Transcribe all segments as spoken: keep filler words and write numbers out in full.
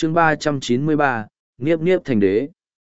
chương ba trăm chín mươi ba, Niếp Niếp thành đế.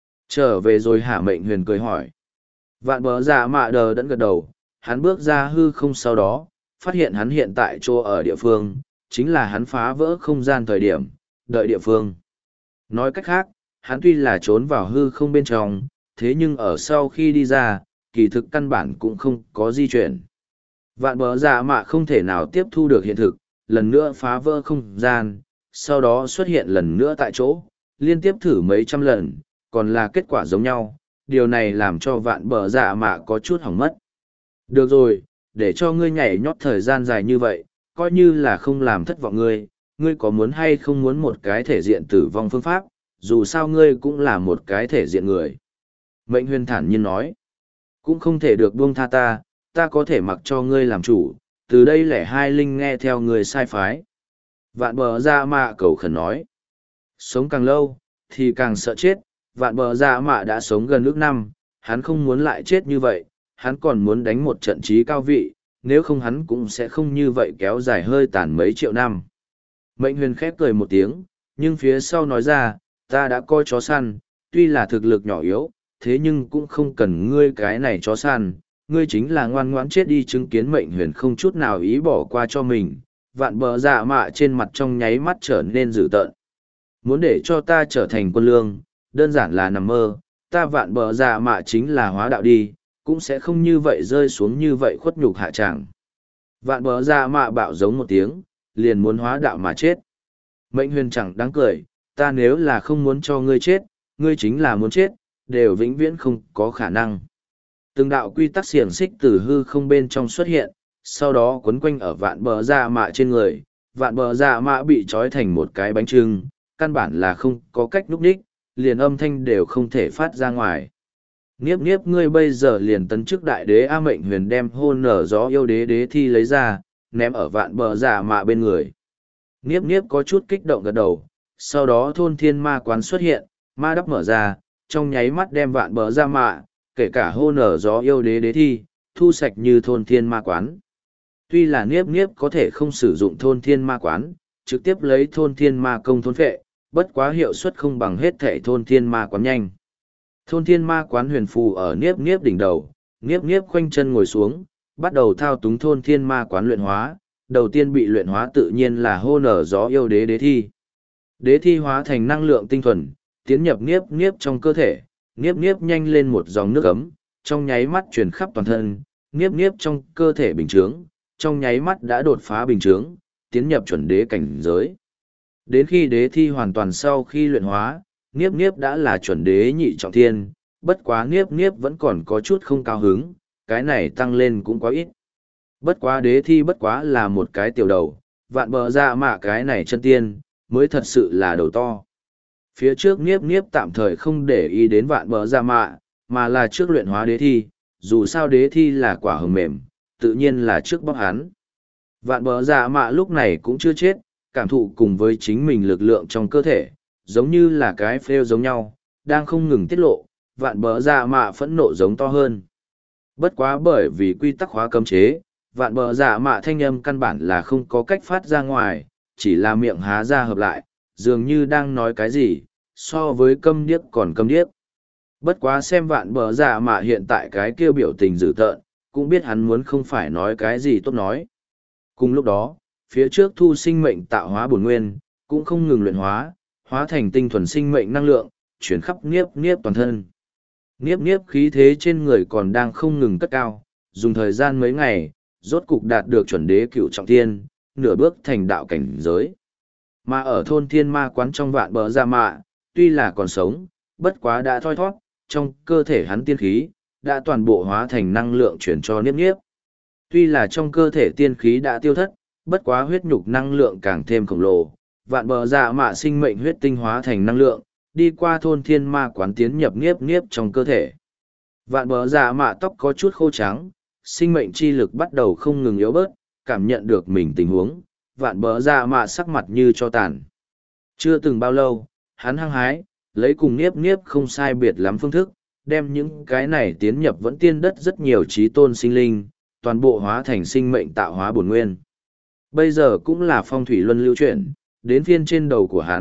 Trở về rồi hả? Mệnh Huyền cười hỏi. Vạn bờ dạ mạ đờ đẫn gật đầu, hắn bước ra hư không sau đó, phát hiện hắn hiện tại chỗ ở địa phương, chính là hắn phá vỡ không gian thời điểm, đợi địa phương. Nói cách khác, hắn tuy là trốn vào hư không bên trong, thế nhưng ở sau khi đi ra, kỳ thực căn bản cũng không có di chuyển. Vạn bờ dạ mạ không thể nào tiếp thu được hiện thực, lần nữa phá vỡ không gian, sau đó xuất hiện lần nữa tại chỗ, liên tiếp thử mấy trăm lần, còn là kết quả giống nhau, điều này làm cho vạn bờ dạ mạ có chút hỏng mất. Được rồi, để cho ngươi nhảy nhót thời gian dài như vậy, coi như là không làm thất vọng ngươi, ngươi có muốn hay không muốn một cái thể diện tử vong phương pháp, dù sao ngươi cũng là một cái thể diện người. Mệnh Huyền thản nhiên nói, cũng không thể được buông tha ta, ta có thể mặc cho ngươi làm chủ, từ đây lẻ hai linh nghe theo ngươi sai phái. Vạn bờ dạ mạ cầu khẩn nói, sống càng lâu, thì càng sợ chết, vạn bờ dạ mạ đã sống gần ước năm, hắn không muốn lại chết như vậy, hắn còn muốn đánh một trận trí cao vị, nếu không hắn cũng sẽ không như vậy kéo dài hơi tàn mấy triệu năm. Mệnh Huyền khép cười một tiếng, nhưng phía sau nói ra, ta đã coi chó săn, tuy là thực lực nhỏ yếu, thế nhưng cũng không cần ngươi cái này chó săn, ngươi chính là ngoan ngoãn chết đi. Chứng kiến Mệnh Huyền không chút nào ý bỏ qua cho mình, vạn bờ dạ mạ trên mặt trong nháy mắt trở nên dữ tợn. Muốn để cho ta trở thành quân lương, đơn giản là nằm mơ, ta vạn bờ dạ mạ chính là hóa đạo đi, cũng sẽ không như vậy rơi xuống như vậy khuất nhục hạ tràng. Vạn bờ dạ mạ bạo giống một tiếng, liền muốn hóa đạo mà chết. Mệnh Huyền chẳng đáng cười, ta nếu là không muốn cho ngươi chết, ngươi chính là muốn chết, đều vĩnh viễn không có khả năng. Từng đạo quy tắc xiềng xích từ hư không bên trong xuất hiện, sau đó quấn quanh ở vạn bờ dạ mạ trên người, vạn bờ dạ mạ bị trói thành một cái bánh trưng, căn bản là không có cách núp đích, liền âm thanh đều không thể phát ra ngoài. Niếp Niếp ngươi bây giờ liền tấn chức đại đế. A Mệnh Huyền đem hôn nở gió yêu đế đế thi lấy ra, ném ở vạn bờ dạ mạ bên người. Niếp Niếp có chút kích động gật đầu, sau đó thôn thiên ma quán xuất hiện, ma đắp mở ra, trong nháy mắt đem vạn bờ dạ mạ, kể cả hôn nở gió yêu đế đế thi, thu sạch như thôn thiên ma quán. Tuy là Niếp Niếp có thể không sử dụng thôn thiên ma quán, trực tiếp lấy thôn thiên ma công thôn phệ, bất quá hiệu suất không bằng hết thể thôn thiên ma quán nhanh. Thôn thiên ma quán huyền phù ở Niếp Niếp đỉnh đầu, Niếp Niếp khoanh chân ngồi xuống, bắt đầu thao túng thôn thiên ma quán luyện hóa, đầu tiên bị luyện hóa tự nhiên là hô nở gió yêu đế đế thi. Đế thi hóa thành năng lượng tinh thuần, tiến nhập Niếp Niếp trong cơ thể, Niếp Niếp nhanh lên một dòng nước ấm, trong nháy mắt truyền khắp toàn thân, Niếp Niếp trong cơ thể bình chướng, trong nháy mắt đã đột phá bình chướng, tiến nhập chuẩn đế cảnh giới. Đến khi đế thi hoàn toàn sau khi luyện hóa, Niếp Niếp đã là chuẩn đế nhị trọng thiên, bất quá Niếp Niếp vẫn còn có chút không cao hứng, cái này tăng lên cũng quá ít. Bất quá đế thi bất quá là một cái tiểu đầu, vạn bờ dạ mạ cái này chân tiên, mới thật sự là đầu to. Phía trước Niếp Niếp tạm thời không để ý đến vạn bờ dạ mạ, mà là trước luyện hóa đế thi, dù sao đế thi là quả hồng mềm, tự nhiên là trước bóc hắn. Vạn bờ dạ mạ lúc này cũng chưa chết, cảm thụ cùng với chính mình lực lượng trong cơ thể, giống như là cái phêu giống nhau, đang không ngừng tiết lộ, vạn bờ dạ mạ phẫn nộ giống to hơn. Bất quá bởi vì quy tắc hóa cấm chế, vạn bờ dạ mạ thanh âm căn bản là không có cách phát ra ngoài, chỉ là miệng há ra hợp lại, dường như đang nói cái gì, so với câm điếc còn câm điếc. Bất quá xem vạn bờ dạ mạ hiện tại cái kêu biểu tình dữ tợn, cũng biết hắn muốn không phải nói cái gì tốt nói. Cùng lúc đó, phía trước thu sinh mệnh tạo hóa bổn nguyên, cũng không ngừng luyện hóa, hóa thành tinh thuần sinh mệnh năng lượng, chuyển khắp Niếp Niếp toàn thân. Niếp Niếp khí thế trên người còn đang không ngừng cất cao, dùng thời gian mấy ngày, rốt cục đạt được chuẩn đế cửu trọng thiên, nửa bước thành đạo cảnh giới. Mà ở thôn thiên ma quán trong vạn bờ dạ mạ, tuy là còn sống, bất quá đã thoi thoát, trong cơ thể hắn tiên khí, đã toàn bộ hóa thành năng lượng chuyển cho Niếp Niếp. Tuy là trong cơ thể tiên khí đã tiêu thất, bất quá huyết nhục năng lượng càng thêm khổng lồ, vạn bờ dạ mạ sinh mệnh huyết tinh hóa thành năng lượng, đi qua thôn thiên ma quán tiến nhập Niếp Niếp trong cơ thể. Vạn bờ dạ mạ tóc có chút khô trắng, sinh mệnh chi lực bắt đầu không ngừng yếu bớt, cảm nhận được mình tình huống, vạn bờ dạ mạ sắc mặt như cho tàn. Chưa từng bao lâu, hắn hăng hái, lấy cùng Niếp Niếp không sai biệt lắm phương thức, đem những cái này tiến nhập vẫn tiên đất rất nhiều trí tôn sinh linh, toàn bộ hóa thành sinh mệnh tạo hóa bổn nguyên. Bây giờ cũng là phong thủy luân lưu chuyển, đến phiên trên đầu của hắn,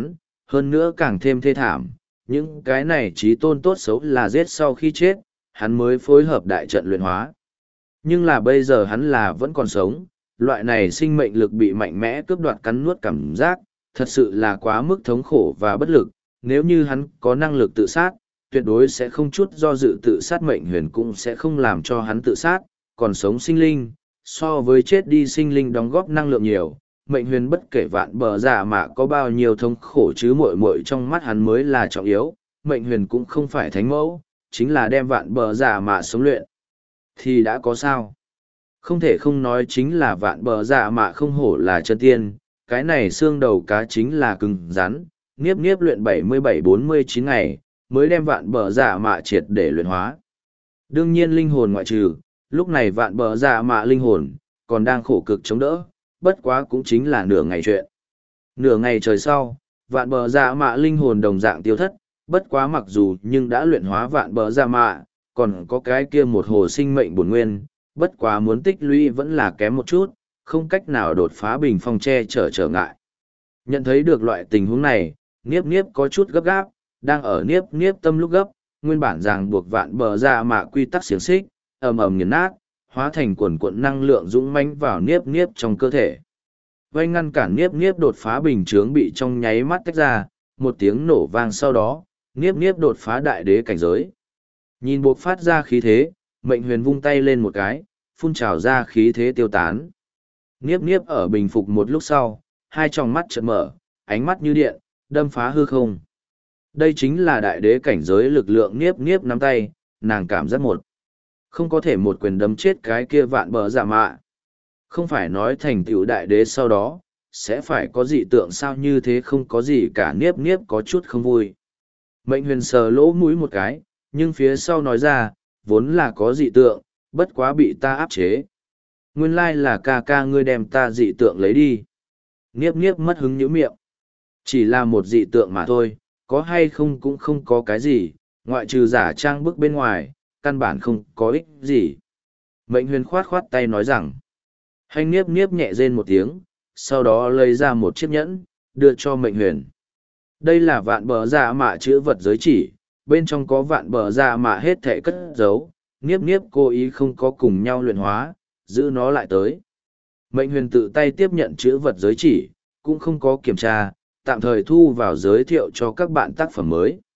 Hơn nữa càng thêm thê thảm, những cái này trí tôn tốt xấu là giết sau khi chết, hắn mới phối hợp đại trận luyện hóa. Nhưng là bây giờ hắn là vẫn còn sống, loại này sinh mệnh lực bị mạnh mẽ cướp đoạt cắn nuốt cảm giác, thật sự là quá mức thống khổ và bất lực. Nếu như hắn có năng lực tự sát, tuyệt đối sẽ không chút do dự tự sát, mệnh huyền cũng sẽ không làm cho hắn tự sát, còn sống sinh linh, so với chết đi sinh linh đóng góp năng lượng nhiều. Mệnh huyền bất kể vạn bờ giả mà có bao nhiêu thống khổ chứ muội muội trong mắt hắn mới là trọng yếu. Mệnh huyền cũng không phải thánh mẫu, chính là đem vạn bờ giả mà sống luyện thì đã có sao. Không thể không nói chính là vạn bờ dạ mạ không hổ là chân tiên, cái này xương đầu cá chính là cứng rắn, niếp niếp luyện bảy mươi bảy bốn mươi chín ngày, mới đem vạn bờ dạ mạ triệt để luyện hóa. Đương nhiên linh hồn ngoại trừ, lúc này vạn bờ dạ mạ linh hồn, còn đang khổ cực chống đỡ, bất quá cũng chính là nửa ngày chuyện. Nửa ngày trời sau, vạn bờ dạ mạ linh hồn đồng dạng tiêu thất, bất quá mặc dù nhưng đã luyện hóa vạn bờ dạ mạ, còn có cái kia một hồ sinh mệnh bổn nguyên, bất quá muốn tích lũy vẫn là kém một chút, không cách nào đột phá bình phong che chở trở ngại. Nhận thấy được loại tình huống này, Niếp Niếp có chút gấp gáp, đang ở Niếp Niếp tâm lúc gấp, nguyên bản ràng buộc vạn bờ ra mạ quy tắc xiềng xích, ầm ầm nghiền nát, hóa thành quần cuộn năng lượng dũng mãnh vào Niếp Niếp trong cơ thể. Vây ngăn cản Niếp Niếp đột phá bình chướng bị trong nháy mắt tách ra, một tiếng nổ vang sau đó, Niếp Niếp đột phá đại đế cảnh giới. Nhìn buộc phát ra khí thế, mệnh huyền vung tay lên một cái, phun trào ra khí thế tiêu tán. Niếp niếp ở bình phục một lúc sau, hai tròng mắt chợt mở, ánh mắt như điện, đâm phá hư không. Đây chính là đại đế cảnh giới lực lượng. Niếp niếp nắm tay, nàng cảm giác một. Không có thể một quyền đấm chết cái kia vạn bờ giả mạ. Không phải nói thành tựu đại đế sau đó, sẽ phải có dị tượng sao, như thế không có gì cả. Niếp niếp có chút không vui. Mệnh huyền sờ lỗ mũi một cái, nhưng phía sau nói ra, vốn là có dị tượng, bất quá bị ta áp chế. Nguyên lai là ca ca ngươi đem ta dị tượng lấy đi. Niếp niếp mất hứng nhíu miệng. Chỉ là một dị tượng mà thôi, có hay không cũng không có cái gì, ngoại trừ giả trang bức bên ngoài, căn bản không có ích gì. Mệnh huyền khoát khoát tay nói rằng. Hành niếp niếp nhẹ rên một tiếng, sau đó lấy ra một chiếc nhẫn, đưa cho mệnh huyền. Đây là vạn bờ dạ mạ chữ vật giới chỉ, bên trong có vạn bờ dạ mạ hết thể cất giấu, niếp niếp cố ý không có cùng nhau luyện hóa, giữ nó lại tới. Mệnh huyền tự tay tiếp nhận chữ vật giới chỉ, cũng không có kiểm tra, tạm thời thu vào giới thiệu cho các bạn tác phẩm mới.